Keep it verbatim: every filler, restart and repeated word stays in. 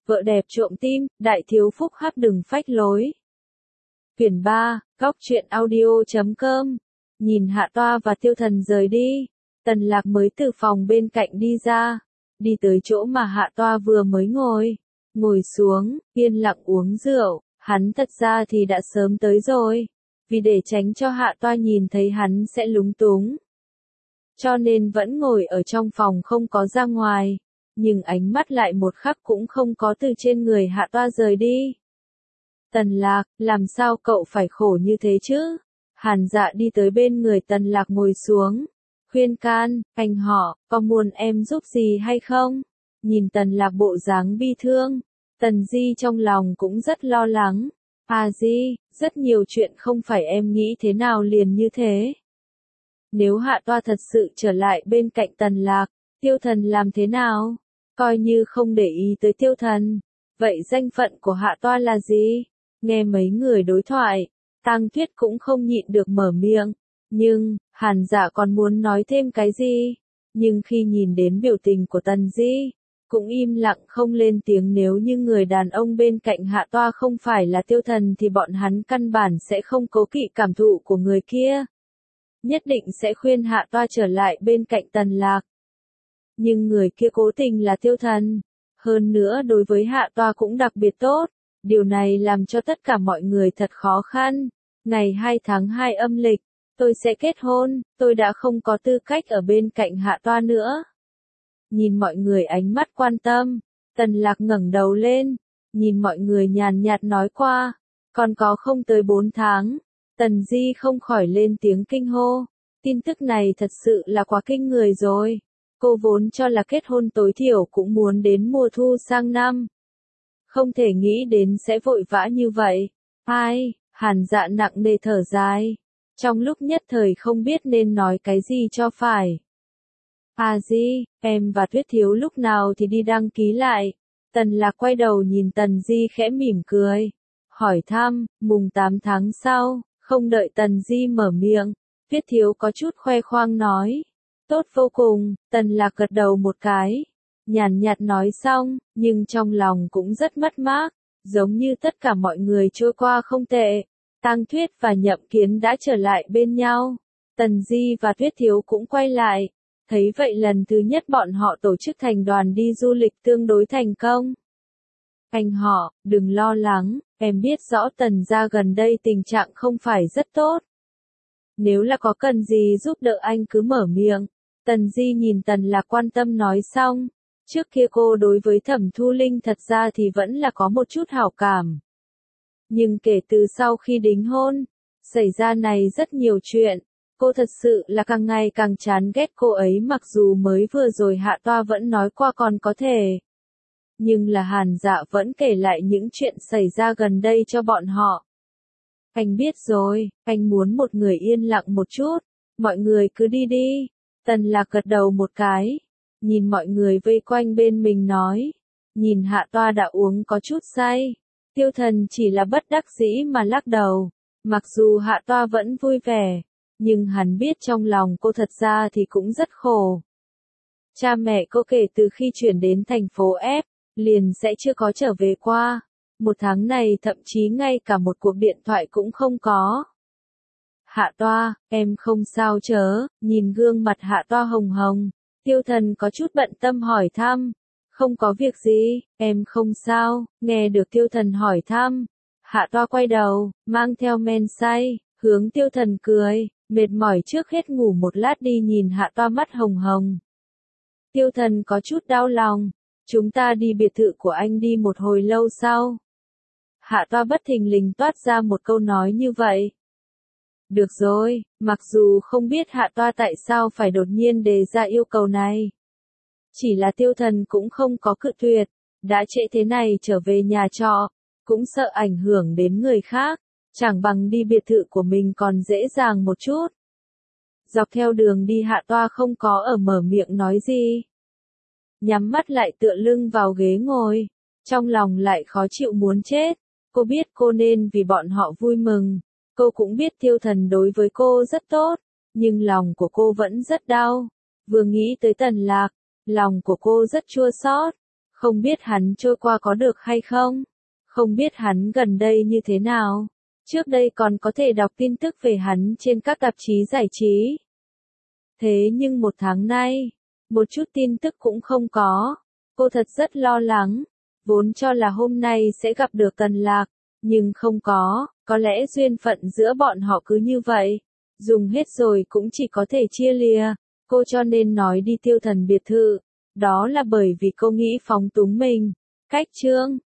Vợ đẹp trộm tim, đại thiếu phúc hắc đừng phách lối. Quyển ba, góc truyện audio chấm com. Nhìn Hạ Toa và Tiêu Thần rời đi, Tần Lạc mới từ phòng bên cạnh đi ra, đi tới chỗ mà Hạ Toa vừa mới ngồi, ngồi xuống, yên lặng uống rượu. Hắn thật ra thì đã sớm tới rồi, vì để tránh cho Hạ Toa nhìn thấy hắn sẽ lúng túng, cho nên vẫn ngồi ở trong phòng không có ra ngoài, nhưng ánh mắt lại một khắc cũng không có từ trên người Hạ Toa rời đi. Tần Lạc, làm sao cậu phải khổ như thế chứ? Hàn Dạ đi tới bên người Tần Lạc ngồi xuống, khuyên can, anh họ, có muốn em giúp gì hay không? Nhìn Tần Lạc bộ dáng bi thương, Tần Di trong lòng cũng rất lo lắng. À Di, rất nhiều chuyện không phải em nghĩ thế nào liền như thế. Nếu Hạ Toa thật sự trở lại bên cạnh Tần Lạc, Tiêu Thần làm thế nào? Coi như không để ý tới Tiêu Thần, vậy danh phận của Hạ Toa là gì? Nghe mấy người đối thoại, Tang Tuyết cũng không nhịn được mở miệng, nhưng, Hàn Dạ còn muốn nói thêm cái gì? Nhưng khi nhìn đến biểu tình của Tần Di, cũng im lặng không lên tiếng. Nếu như người đàn ông bên cạnh Hạ Toa không phải là Tiêu Thần thì bọn hắn căn bản sẽ không cố kỵ cảm thụ của người kia. Nhất định sẽ khuyên Hạ Toa trở lại bên cạnh Tần Lạc. Nhưng người kia cố tình là Tiêu Thần. Hơn nữa đối với Hạ Toa cũng đặc biệt tốt. Điều này làm cho tất cả mọi người thật khó khăn. Ngày hai tháng hai âm lịch, tôi sẽ kết hôn, tôi đã không có tư cách ở bên cạnh Hạ Toa nữa. Nhìn mọi người ánh mắt quan tâm, Tần Lạc ngẩng đầu lên, nhìn mọi người nhàn nhạt nói qua, còn có không tới bốn tháng. Tần Di không khỏi lên tiếng kinh hô, tin tức này thật sự là quá kinh người rồi. Cô vốn cho là kết hôn tối thiểu cũng muốn đến mùa thu sang năm. Không thể nghĩ đến sẽ vội vã như vậy. Ai, Hàn Dạ nặng nề thở dài, trong lúc nhất thời không biết nên nói cái gì cho phải. À Di, em và Tuyết Thiếu lúc nào thì đi đăng ký lại? Tần Lạc quay đầu nhìn Tần Di khẽ mỉm cười, hỏi thăm, mùng tám tháng sau. Không đợi Tần Di mở miệng, Tuyết Thiếu có chút khoe khoang nói, tốt vô cùng. Tần Lạc gật đầu một cái, nhàn nhạt nói xong, nhưng trong lòng cũng rất mất mát, giống như tất cả mọi người trôi qua không tệ. Tang Tuyết và Nhậm Kiến đã trở lại bên nhau, Tần Di và Tuyết Thiếu cũng quay lại. Thấy vậy lần thứ nhất bọn họ tổ chức thành đoàn đi du lịch tương đối thành công. Anh họ, đừng lo lắng, em biết rõ Tần gia gần đây tình trạng không phải rất tốt. Nếu là có cần gì giúp đỡ anh cứ mở miệng. Tần Di nhìn Tần Lạc quan tâm nói xong. Trước kia cô đối với Thẩm Thu Linh thật ra thì vẫn là có một chút hảo cảm. Nhưng kể từ sau khi đính hôn, xảy ra này rất nhiều chuyện. Cô thật sự là càng ngày càng chán ghét cô ấy, mặc dù mới vừa rồi Hạ Toa vẫn nói qua còn có thể. Nhưng là Hàn Dạ vẫn kể lại những chuyện xảy ra gần đây cho bọn họ. Anh biết rồi, anh muốn một người yên lặng một chút, mọi người cứ đi đi. Tần Lạc gật đầu một cái, nhìn mọi người vây quanh bên mình nói, nhìn Hạ Toa đã uống có chút say. Tiêu Thần chỉ là bất đắc dĩ mà lắc đầu, mặc dù Hạ Toa vẫn vui vẻ, nhưng hắn biết trong lòng cô thật ra thì cũng rất khổ. Cha mẹ cô kể từ khi chuyển đến thành phố F, liền sẽ chưa có trở về qua. Một tháng này thậm chí ngay cả một cuộc điện thoại cũng không có. Hạ Toa, em không sao chớ? Nhìn gương mặt Hạ Toa hồng hồng, Tiêu Thần có chút bận tâm hỏi thăm. Không có việc gì, em không sao. Nghe được Tiêu Thần hỏi thăm, Hạ Toa quay đầu, mang theo men say, hướng Tiêu Thần cười, mệt mỏi trước hết ngủ một lát đi. Nhìn Hạ Toa mắt hồng hồng, Tiêu Thần có chút đau lòng. Chúng ta đi biệt thự của anh đi. Một hồi lâu sau, Hạ Toa bất thình lình toát ra một câu nói như vậy. Được rồi, mặc dù không biết Hạ Toa tại sao phải đột nhiên đề ra yêu cầu này. Chỉ là Tiêu Thần cũng không có cự tuyệt, đã trễ thế này trở về nhà trọ, cũng sợ ảnh hưởng đến người khác, chẳng bằng đi biệt thự của mình còn dễ dàng một chút. Dọc theo đường đi Hạ Toa không có ở mở miệng nói gì. Nhắm mắt lại tựa lưng vào ghế ngồi, trong lòng lại khó chịu muốn chết. Cô biết cô nên vì bọn họ vui mừng, cô cũng biết Tiêu Thần đối với cô rất tốt, nhưng lòng của cô vẫn rất đau. Vừa nghĩ tới Tần Lạc, lòng của cô rất chua xót, Không biết hắn trôi qua có được hay không? Không biết hắn gần đây như thế nào? Trước đây còn có thể đọc tin tức về hắn trên các tạp chí giải trí. Thế nhưng một tháng nay, một chút tin tức cũng không có. Cô thật rất lo lắng, vốn cho là hôm nay sẽ gặp được Tần Lạc, nhưng không có, có lẽ duyên phận giữa bọn họ cứ như vậy, dùng hết rồi cũng chỉ có thể chia lìa. Cô cho nên nói đi Tiêu Thần biệt thự, đó là bởi vì cô nghĩ phóng túng mình. Cách chương